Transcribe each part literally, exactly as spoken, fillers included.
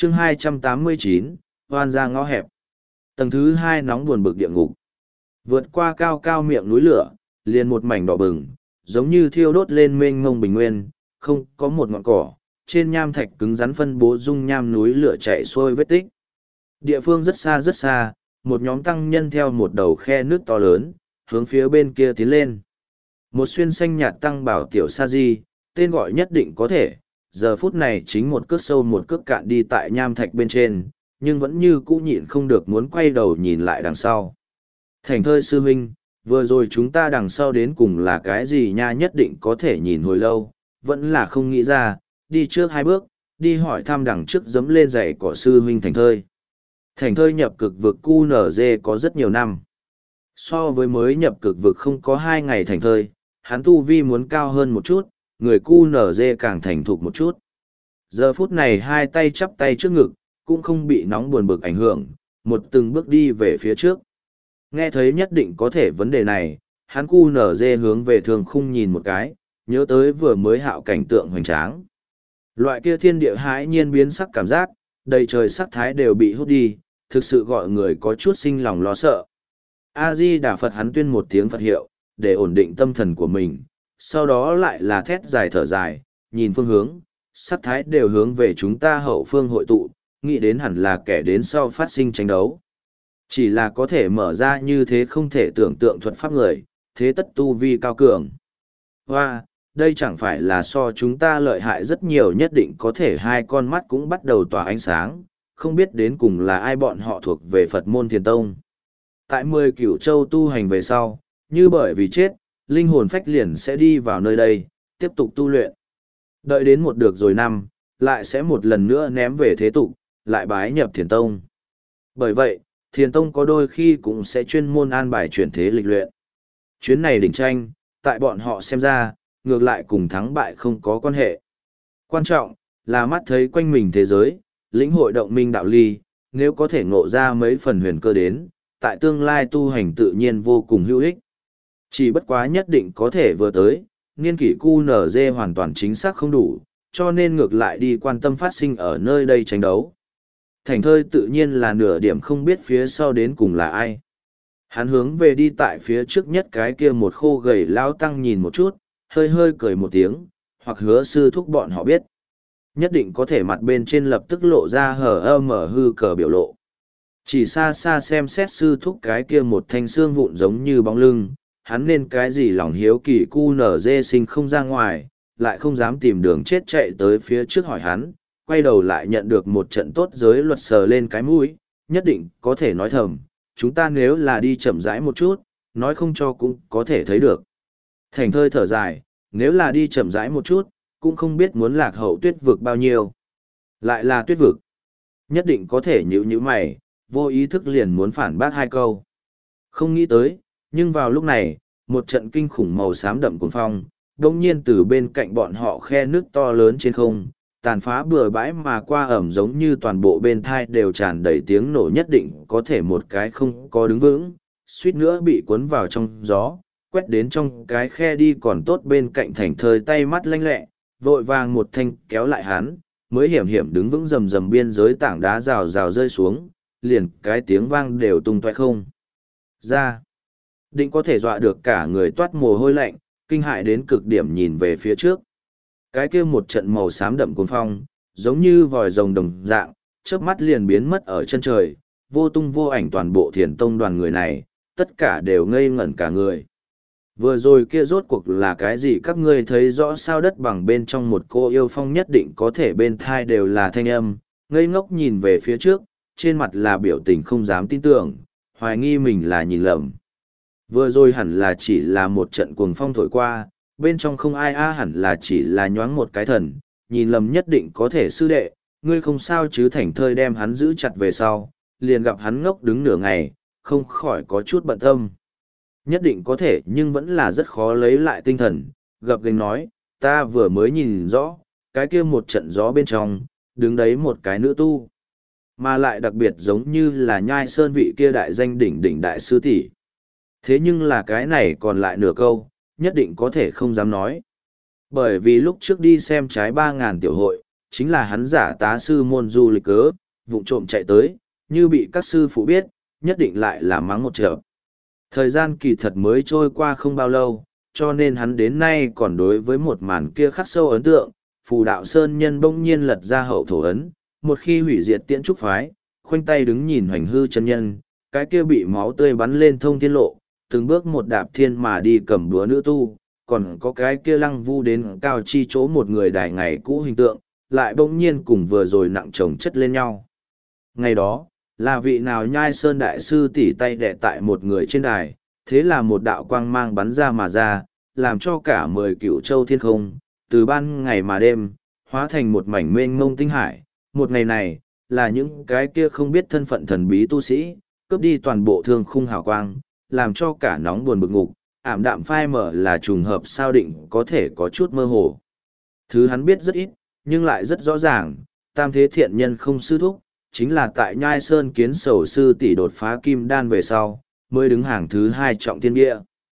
chương hai trăm tám mươi chín, hoan ra ngõ hẹp. Tầng thứ hai nóng buồn bực địa ngục. Vượt qua cao cao miệng núi lửa, liền một mảnh đỏ bừng, giống như thiêu đốt lên mênh mông bình nguyên, không có một ngọn cỏ, trên nham thạch cứng rắn phân bố dung nham núi lửa chạy xuôi vết tích. Địa phương rất xa rất xa, một nhóm tăng nhân theo một đầu khe nước to lớn, hướng phía bên kia tiến lên. Một xuyên xanh nhạt tăng bảo tiểu sa di, tên gọi nhất định có thể, giờ phút này chính một cước sâu một cước cạn đi tại nham thạch bên trên, nhưng vẫn như cũ nhịn không được muốn quay đầu nhìn lại đằng sau. Thành thơi sư huynh, vừa rồi chúng ta đằng sau đến cùng là cái gì nha, nhất định có thể nhìn hồi lâu, vẫn là không nghĩ ra, đi trước hai bước, đi hỏi thăm đằng trước dẫm lên giày của sư huynh Thành thơi. Thành thơi nhập cực vực cu nở dê có rất nhiều năm. So với mới nhập cực vực không có hai ngày thành thơi, hắn tu vi muốn cao hơn một chút, người cu nở dê càng thành thục một chút. Giờ phút này hai tay chắp tay trước ngực, cũng không bị nóng buồn bực ảnh hưởng, một từng bước đi về phía trước. Nghe thấy nhất định có thể vấn đề này, hắn cu nở dê hướng về thường khung nhìn một cái, nhớ tới vừa mới hạo cảnh tượng hoành tráng. Loại kia thiên địa hãi nhiên biến sắc cảm giác, đầy trời sắc thái đều bị hút đi, thực sự gọi người có chút sinh lòng lo sợ. A-di Đà Phật, hắn tuyên một tiếng Phật hiệu, để ổn định tâm thần của mình, sau đó lại là thét dài thở dài, nhìn phương hướng, sắc thái đều hướng về chúng ta hậu phương hội tụ, nghĩ đến hẳn là kẻ đến sau phát sinh tranh đấu. Chỉ là có thể mở ra như thế không thể tưởng tượng thuật pháp người, thế tất tu vi cao cường. Hoa, đây chẳng phải là so chúng ta lợi hại rất nhiều, nhất định có thể hai con mắt cũng bắt đầu tỏa ánh sáng, không biết đến cùng là ai bọn họ thuộc về Phật môn Thiền Tông. Tại mười cửu châu tu hành về sau, như bởi vì chết, linh hồn phách liền sẽ đi vào nơi đây, tiếp tục tu luyện. Đợi đến một được rồi năm, lại sẽ một lần nữa ném về thế tục, lại bái nhập Thiền Tông. Bởi vậy, Thiền Tông có đôi khi cũng sẽ chuyên môn an bài chuyển thế lịch luyện. Chuyến này đỉnh tranh, tại bọn họ xem ra, ngược lại cùng thắng bại không có quan hệ. Quan trọng, là mắt thấy quanh mình thế giới, lĩnh hội động minh đạo ly, nếu có thể ngộ ra mấy phần huyền cơ đến, tại tương lai tu hành tự nhiên vô cùng hữu ích. Chỉ bất quá nhất định có thể vừa tới, niên kỷ cu nở dê hoàn toàn chính xác không đủ, cho nên ngược lại đi quan tâm phát sinh ở nơi đây tranh đấu. Thành thơi tự nhiên là nửa điểm không biết phía sau đến cùng là ai. Hắn hướng về đi tại phía trước nhất cái kia một khô gầy lao tăng nhìn một chút, hơi hơi cười một tiếng, hoặc hứa sư thúc bọn họ biết. Nhất định có thể mặt bên trên lập tức lộ ra hở ơ mở hư cờ biểu lộ. Chỉ xa xa xem xét sư thúc cái kia một thanh xương vụn giống như bóng lưng, hắn nên cái gì lòng hiếu kỳ cu nở dê sinh không ra ngoài, lại không dám tìm đường chết chạy tới phía trước hỏi hắn, quay đầu lại nhận được một trận tốt giới luật sờ lên cái mũi, nhất định có thể nói thầm, chúng ta nếu là đi chậm rãi một chút, nói không cho cũng có thể thấy được. Thành thơi thở dài, nếu là đi chậm rãi một chút, cũng không biết muốn lạc hậu tuyết vực bao nhiêu. Lại là tuyết vực. Nhất định có thể nhíu nhíu mày, vô ý thức liền muốn phản bác hai câu. Không nghĩ tới, nhưng vào lúc này, một trận kinh khủng màu xám đậm cuồng phong, đông nhiên từ bên cạnh bọn họ khe nước to lớn trên không, tàn phá bừa bãi mà qua ẩm giống như toàn bộ bên thai đều tràn đầy tiếng nổ, nhất định có thể một cái không có đứng vững, suýt nữa bị cuốn vào trong gió, quét đến trong cái khe đi còn tốt bên cạnh thành thơi tay mắt lanh lẹ, vội vàng một thanh kéo lại hắn, mới hiểm hiểm đứng vững rầm rầm biên giới tảng đá rào rào rơi xuống, liền cái tiếng vang đều tung toé không ra. Định có thể dọa được cả người toát mồ hôi lạnh, kinh hại đến cực điểm nhìn về phía trước. Cái kia một trận màu xám đậm cuồng phong, giống như vòi rồng đồng dạng, chớp mắt liền biến mất ở chân trời, vô tung vô ảnh. Toàn bộ Thiền Tông đoàn người này, tất cả đều ngây ngẩn cả người. Vừa rồi kia rốt cuộc là cái gì, các ngươi thấy rõ sao? Đất bằng bên trong một cô yêu phong nhất định có thể bên thai đều là thanh âm, ngây ngốc nhìn về phía trước, trên mặt là biểu tình không dám tin tưởng, hoài nghi mình là nhìn lầm. Vừa rồi hẳn là chỉ là một trận cuồng phong thổi qua, bên trong không ai a, hẳn là chỉ là nhoáng một cái thần, nhìn lầm nhất định có thể. Sư đệ, ngươi không sao chứ? Thành thơi đem hắn giữ chặt về sau, liền gặp hắn ngốc đứng nửa ngày, không khỏi có chút bận tâm. Nhất định có thể nhưng vẫn là rất khó lấy lại tinh thần, gập ghềnh nói, ta vừa mới nhìn rõ, cái kia một trận gió bên trong, đứng đấy một cái nữ tu. Mà lại đặc biệt giống như là Nhai Sơn vị kia đại danh đỉnh đỉnh đại sư tỷ. Thế nhưng là cái này còn lại nửa câu, nhất định có thể không dám nói. Bởi vì lúc trước đi xem trái ba ngàn tiểu hội, chính là hắn giả tá sư môn du lịch cớ, vụng trộm chạy tới, như bị các sư phụ biết, nhất định lại là mắng một trận. Thời gian kỳ thật mới trôi qua không bao lâu, cho nên hắn đến nay còn đối với một màn kia khắc sâu ấn tượng. Phù đạo sơn nhân bỗng nhiên lật ra hậu thổ ấn, một khi hủy diệt tiễn trúc phái, khoanh tay đứng nhìn hoành hư chân nhân, cái kia bị máu tươi bắn lên thông thiên lộ, từng bước một đạp thiên mà đi cầm búa nữ tu, còn có cái kia lăng vu đến cao chi chỗ một người đài ngày cũ hình tượng, lại bỗng nhiên cùng vừa rồi nặng chồng chất lên nhau. Ngày đó, là vị nào nhai sơn đại sư tỉ tay đẻ tại một người trên đài, thế là một đạo quang mang bắn ra mà ra, làm cho cả mười cựu châu thiên không, từ ban ngày mà đêm, hóa thành một mảnh mênh mông tinh hải. Một ngày này, là những cái kia không biết thân phận thần bí tu sĩ, cướp đi toàn bộ thương khung hào quang, làm cho cả nóng buồn bực ngục, ảm đạm phai mở là trùng hợp sao định có thể có chút mơ hồ. Thứ hắn biết rất ít, nhưng lại rất rõ ràng, tam thế thiện nhân không sư thúc, chính là tại Nhai Sơn kiến sầu sư tỷ đột phá kim đan về sau, mới đứng hàng thứ hai trọng thiên địa.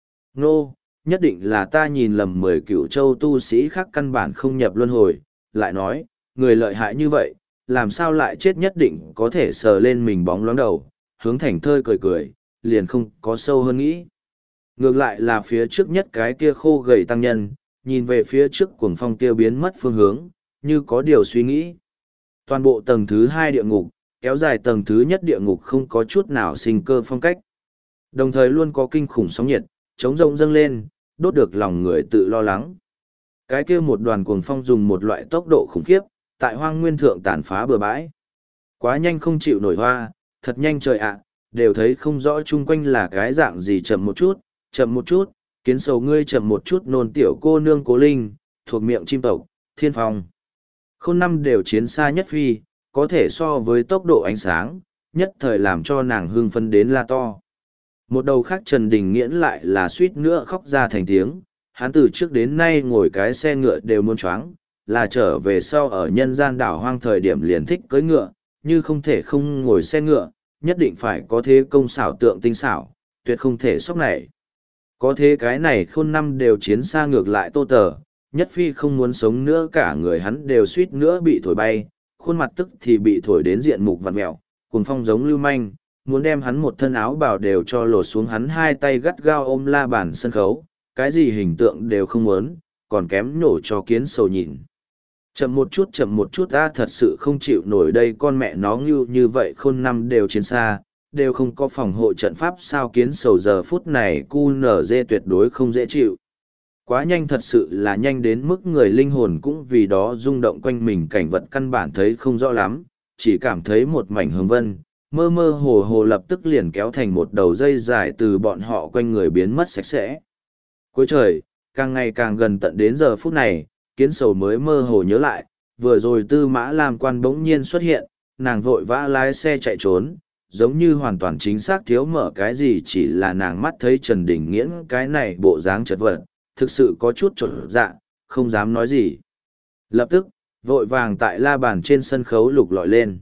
Nô, nhất định là ta nhìn lầm mười cựu châu tu sĩ khác căn bản không nhập luân hồi, lại nói, người lợi hại như vậy, làm sao lại chết nhất định có thể sờ lên mình bóng loáng đầu, hướng thành thơi cười cười, liền không có sâu hơn nghĩ. Ngược lại là phía trước nhất cái kia khô gầy tăng nhân, nhìn về phía trước cuồng phong kia biến mất phương hướng, như có điều suy nghĩ. Toàn bộ tầng thứ hai địa ngục, kéo dài tầng thứ nhất địa ngục không có chút nào sinh cơ phong cách. Đồng thời luôn có kinh khủng sóng nhiệt, chống rông dâng lên, đốt được lòng người tự lo lắng. Cái kia một đoàn cuồng phong dùng một loại tốc độ khủng khiếp, tại hoang nguyên thượng tàn phá bừa bãi. Quá nhanh không chịu nổi hoa, thật nhanh trời ạ, đều thấy không rõ chung quanh là cái dạng gì. Chậm một chút, chậm một chút, kiến sầu ngươi chậm một chút nôn tiểu cô nương cố linh, thuộc miệng chim tộc, thiên phong. Khôn năm đều chiến xa nhất phi, có thể so với tốc độ ánh sáng, nhất thời làm cho nàng hưng phấn đến la to. Một đầu khác Trần Đình Nghiễn lại là suýt nữa khóc ra thành tiếng, hắn từ trước đến nay ngồi cái xe ngựa đều muốn choáng, là trở về sau ở nhân gian đảo hoang thời điểm liền thích cưỡi ngựa, như không thể không ngồi xe ngựa, nhất định phải có thế công xảo tượng tinh xảo, tuyệt không thể sốc này. Có thế cái này khôn năm đều chiến xa ngược lại tô tờ, nhất phi không muốn sống nữa cả người hắn đều suýt nữa bị thổi bay, khuôn mặt tức thì bị thổi đến diện mục vặn mẹo, cùng phong giống lưu manh, muốn đem hắn một thân áo bào đều cho lột xuống, hắn hai tay gắt gao ôm la bàn sân khấu, cái gì hình tượng đều không muốn, còn kém nổ cho kiến sầu nhìn. Chậm một chút chậm một chút ta thật sự không chịu nổi đây, con mẹ nó như như vậy khôn năm đều chiến xa, đều không có phòng hộ trận pháp sao. Kiến sầu giờ phút này cu nở dê tuyệt đối không dễ chịu. Quá nhanh, thật sự là nhanh đến mức người linh hồn cũng vì đó rung động, quanh mình cảnh vật căn bản thấy không rõ lắm, chỉ cảm thấy một mảnh hương vân, mơ mơ hồ hồ lập tức liền kéo thành một đầu dây dài từ bọn họ quanh người biến mất sạch sẽ. Cuối trời, càng ngày càng gần tận đến giờ phút này, kiến sầu mới mơ hồ nhớ lại, vừa rồi Tư Mã Lam Quan bỗng nhiên xuất hiện, nàng vội vã lái xe chạy trốn, giống như hoàn toàn chính xác thiếu mở cái gì, chỉ là nàng mắt thấy Trần Đình Nghiễn cái này bộ dáng chật vật, thực sự có chút trộn dạ, không dám nói gì. Lập tức, vội vàng tại la bàn trên sân khấu lục lọi lên.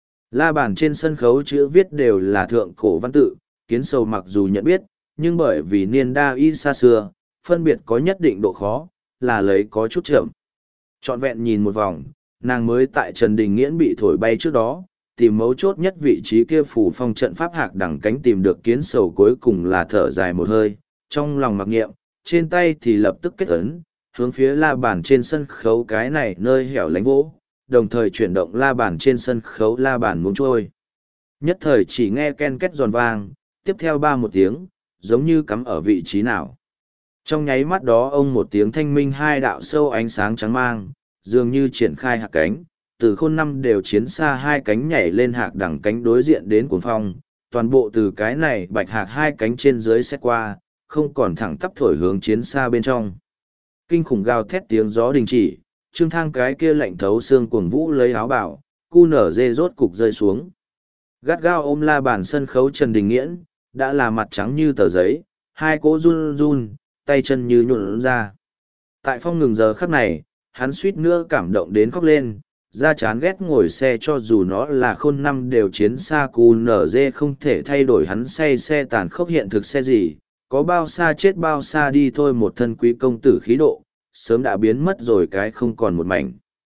La bàn trên sân khấu chữ viết đều là thượng cổ văn tự, kiến sầu mặc dù nhận biết, nhưng bởi vì niên đa y xa xưa, phân biệt có nhất định độ khó, là lấy có chút chậm. Trọn vẹn nhìn một vòng, nàng mới tại Trần Đình Nghiễn bị thổi bay trước đó, tìm mấu chốt nhất vị trí kia phủ phong trận pháp hạc đẳng cánh tìm được. Kiến sầu cuối cùng là thở dài một hơi, trong lòng mặc nghiệm, trên tay thì lập tức kết ấn, hướng phía la bàn trên sân khấu cái này nơi hẻo lánh vỗ, đồng thời chuyển động la bàn trên sân khấu, la bàn muốn trôi. Nhất thời chỉ nghe ken két giòn vang, tiếp theo ba một tiếng, giống như cắm ở vị trí nào. Trong nháy mắt đó ông một tiếng thanh minh, hai đạo sâu ánh sáng trắng mang, dường như triển khai hạc cánh, từ khôn năm đều chiến xa hai cánh nhảy lên hạc đẳng cánh đối diện đến cuồng phong, toàn bộ từ cái này bạch hạc hai cánh trên dưới xét qua, không còn thẳng tắp thổi hướng chiến xa bên trong. Kinh khủng gào thét tiếng gió đình chỉ, Trương Thang cái kia lạnh thấu xương cuồng vũ lấy áo bảo, cu nở dê rốt cục rơi xuống. Gắt gao ôm la bàn sân khấu Trần Đình Nghiễn, đã là mặt trắng như tờ giấy, hai cỗ run run, tay chân như nhuộn ra. Tại phong ngừng giờ khắc này, hắn suýt nữa cảm động đến khóc lên, ra chán ghét ngồi xe cho dù nó là khôn năm đều chiến xa cu nở dê không thể thay đổi hắn say xe tàn khốc hiện thực xe gì, có bao xa chết bao xa đi thôi, một thân quý công tử khí độ, sớm đã biến mất rồi cái không còn một mảnh.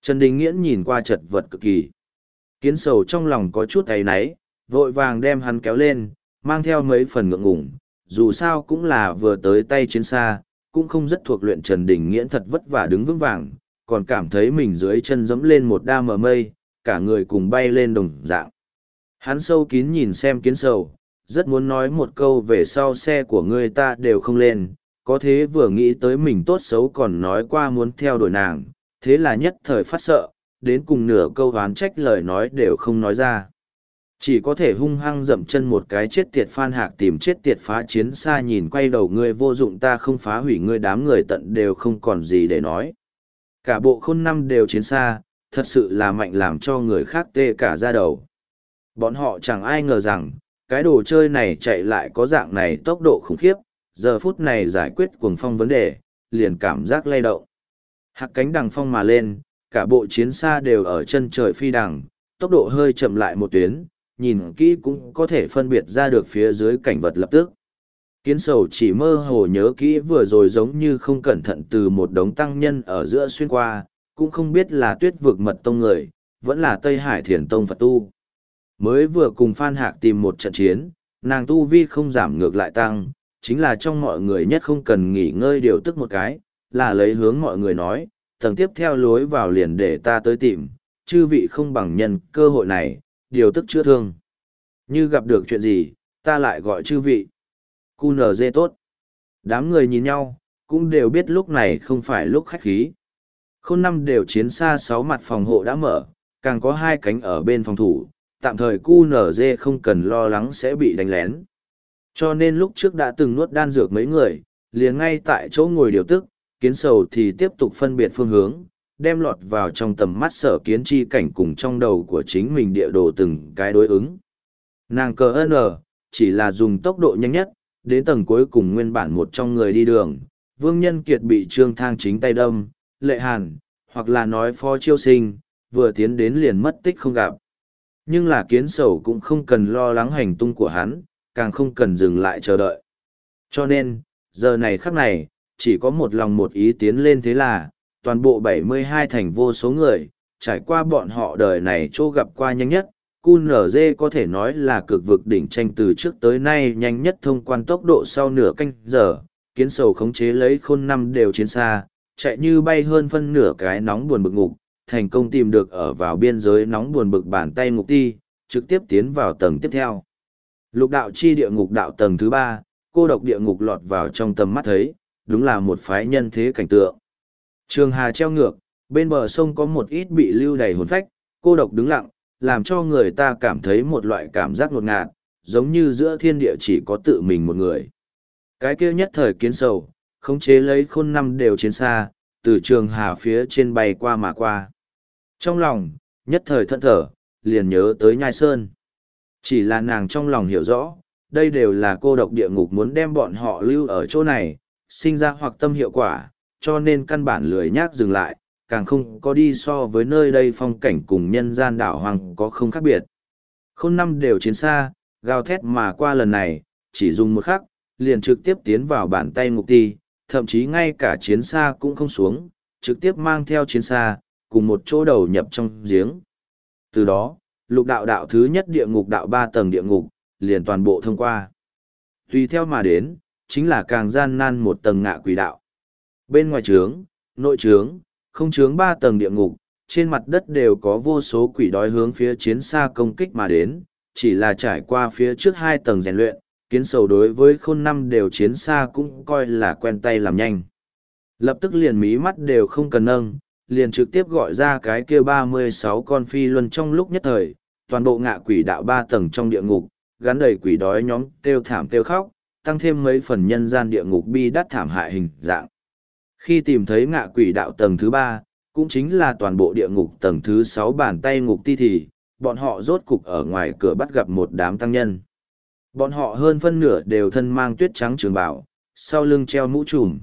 Trần Đình Nghiễn nhìn qua chật vật cực kỳ. Kiến sầu trong lòng có chút áy náy, vội vàng đem hắn kéo lên, mang theo mấy phần ngượng ngủng, dù sao cũng là vừa tới tay chiến xa, cũng không rất thuộc luyện. Trần Đình Nghiễn thật vất vả đứng vững vàng, còn cảm thấy mình dưới chân dẫm lên một đa mờ mây, cả người cùng bay lên đồng dạng. Hắn sâu kín nhìn xem kiến sầu, rất muốn nói một câu về sau xe của người ta đều không lên, có thế vừa nghĩ tới mình tốt xấu còn nói qua muốn theo đuổi nàng, thế là nhất thời phát sợ, đến cùng nửa câu oán trách lời nói đều không nói ra. Chỉ có thể hung hăng dậm chân một cái, chết tiệt Phan Hạc tìm chết tiệt phá chiến xa, nhìn quay đầu ngươi vô dụng, ta không phá hủy ngươi, đám người tận đều không còn gì để nói. Cả bộ khôn năm đều chiến xa, thật sự là mạnh làm cho người khác tê cả da đầu. Bọn họ chẳng ai ngờ rằng, cái đồ chơi này chạy lại có dạng này tốc độ khủng khiếp, giờ phút này giải quyết cuồng phong vấn đề, liền cảm giác lay động. Hạc cánh đằng phong mà lên, cả bộ chiến xa đều ở chân trời phi đằng, tốc độ hơi chậm lại một tuyến, nhìn kỹ cũng có thể phân biệt ra được phía dưới cảnh vật lập tức. Kiến sầu chỉ mơ hồ nhớ kỹ vừa rồi giống như không cẩn thận từ một đống tăng nhân ở giữa xuyên qua, cũng không biết là Tuyết Vực Mật Tông người, vẫn là Tây Hải Thiền Tông Phật tu. Mới vừa cùng Phan Hạc tìm một trận chiến, nàng tu vi không giảm ngược lại tăng, chính là trong mọi người nhất không cần nghỉ ngơi điều tức một cái, là lấy hướng mọi người nói, tầng tiếp theo lối vào liền để ta tới tìm, chư vị không bằng nhân cơ hội này, điều tức chữa thương. Như gặp được chuyện gì, ta lại gọi chư vị. Cu nờ dê tốt. Đám người nhìn nhau, cũng đều biết lúc này không phải lúc khách khí. Khôn năm đều chiến xa sáu mặt phòng hộ đã mở, càng có hai cánh ở bên phòng thủ, tạm thời cu nở dê không cần lo lắng sẽ bị đánh lén. Cho nên lúc trước đã từng nuốt đan dược mấy người, liền ngay tại chỗ ngồi điều tức, kiến sầu thì tiếp tục phân biệt phương hướng, đem lọt vào trong tầm mắt sở kiến chi cảnh cùng trong đầu của chính mình địa đồ từng cái đối ứng. Nàng cờ ơn ở, chỉ là dùng tốc độ nhanh nhất, đến tầng cuối cùng nguyên bản một trong người đi đường, Vương Nhân Kiệt bị Trương Thang chính tay đâm, Lệ Hàn, hoặc là nói Phó Chiêu Sinh, vừa tiến đến liền mất tích không gặp. Nhưng là kiến sầu cũng không cần lo lắng hành tung của hắn, càng không cần dừng lại chờ đợi. Cho nên, giờ này khắc này, chỉ có một lòng một ý tiến lên, thế là, toàn bộ bảy mươi hai thành vô số người, trải qua bọn họ đời này chỗ gặp qua nhanh nhất, cu nở dê có thể nói là cực vực đỉnh tranh từ trước tới nay nhanh nhất thông quan tốc độ sau nửa canh giờ, kiến sầu khống chế lấy khôn năm đều chiến xa, chạy như bay hơn phân nửa cái nóng buồn bực ngục, thành công tìm được ở vào biên giới nóng buồn bực bàn tay ngục ti, trực tiếp tiến vào tầng tiếp theo. Lục đạo chi địa ngục đạo tầng thứ ba, cô độc địa ngục lọt vào trong tầm mắt thấy, đúng là một phái nhân thế cảnh tượng. Trường hà treo ngược, bên bờ sông có một ít bị lưu đầy hồn phách, cô độc đứng lặng, làm cho người ta cảm thấy một loại cảm giác ngột ngạt, giống như giữa thiên địa chỉ có tự mình một người. Cái kia nhất thời kiến sầu, khống chế lấy khôn năm đều chiến xa, từ trường hà phía trên bay qua mà qua. Trong lòng, nhất thời thẫn thở, liền nhớ tới Nhai Sơn. Chỉ là nàng trong lòng hiểu rõ, đây đều là cô độc địa ngục muốn đem bọn họ lưu ở chỗ này, sinh ra hoặc tâm hiệu quả, cho nên căn bản lười nhác dừng lại, càng không có đi so với nơi đây phong cảnh cùng nhân gian đảo hoàng có không khác biệt. Khôn năm đều chiến xa, gào thét mà qua lần này, chỉ dùng một khắc, liền trực tiếp tiến vào bàn tay ngục ti, thậm chí ngay cả chiến xa cũng không xuống, trực tiếp mang theo chiến xa, cùng một chỗ đầu nhập trong giếng. Từ đó, lục đạo đạo thứ nhất địa ngục đạo ba tầng địa ngục, liền toàn bộ thông qua. Tùy theo mà đến, chính là càng gian nan một tầng ngạ quỷ đạo. Bên ngoài trướng, nội trướng, không trướng ba tầng địa ngục, trên mặt đất đều có vô số quỷ đói hướng phía chiến xa công kích mà đến, chỉ là trải qua phía trước hai tầng rèn luyện, kiến sầu đối với khôn năm đều chiến xa cũng coi là quen tay làm nhanh. Lập tức liền mí mắt đều không cần nâng, liền trực tiếp gọi ra cái kia ba mươi sáu con phi luân trong lúc nhất thời, toàn bộ ngạ quỷ đạo ba tầng trong địa ngục, gắn đầy quỷ đói nhóm kêu thảm kêu khóc, tăng thêm mấy phần nhân gian địa ngục bi đắt thảm hại hình dạng. Khi tìm thấy ngạ quỷ đạo tầng thứ ba, cũng chính là toàn bộ địa ngục tầng thứ sáu bàn tay ngục ti thì, bọn họ rốt cục ở ngoài cửa bắt gặp một đám tăng nhân. Bọn họ hơn phân nửa đều thân mang tuyết trắng trường bào, sau lưng treo mũ trùm.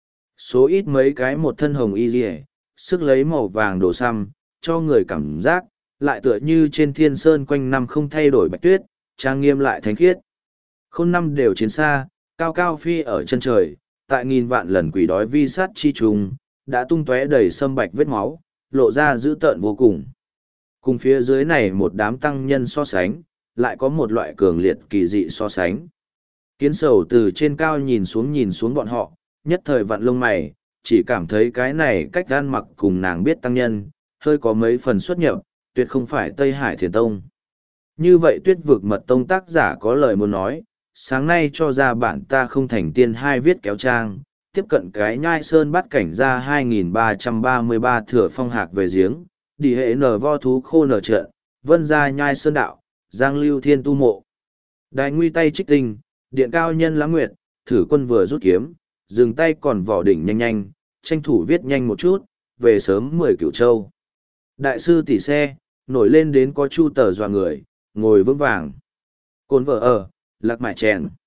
Số ít mấy cái một thân hồng y rìa, sức lấy màu vàng đổ xăm, cho người cảm giác, lại tựa như trên thiên sơn quanh năm không thay đổi bạch tuyết, trang nghiêm lại thánh khiết. Khôn năm đều chiến xa, cao cao phi ở chân trời, tại nghìn vạn lần quỷ đói vi sát chi trùng, đã tung tóe đầy sâm bạch vết máu, lộ ra dữ tợn vô cùng. Cùng phía dưới này một đám tăng nhân so sánh, lại có một loại cường liệt kỳ dị so sánh. Kiến sầu từ trên cao nhìn xuống nhìn xuống bọn họ, nhất thời vặn lông mày, chỉ cảm thấy cái này cách gan mặc cùng nàng biết tăng nhân, hơi có mấy phần xuất nhập, tuyệt không phải Tây Hải Thiền Tông. Như vậy tuyết vực mật tông tác giả có lời muốn nói, sáng nay cho ra bản ta không thành tiên hai viết kéo trang, tiếp cận cái nhai sơn bắt cảnh ra hai nghìn ba trăm ba mươi ba thừa phong hạc về giếng, đi hệ nở vo thú khô nở trận, vân ra nhai sơn đạo, giang lưu thiên tu mộ. Đại nguy tay trích tinh, điện cao nhân lãng nguyệt, thử quân vừa rút kiếm, dừng tay còn vỏ đỉnh nhanh nhanh, tranh thủ viết nhanh một chút, về sớm mười cửu châu. Đại sư tỷ xe, nổi lên đến có chu tờ dọa người, ngồi vững vàng. Cồn vợ ở, lạc mại chèn.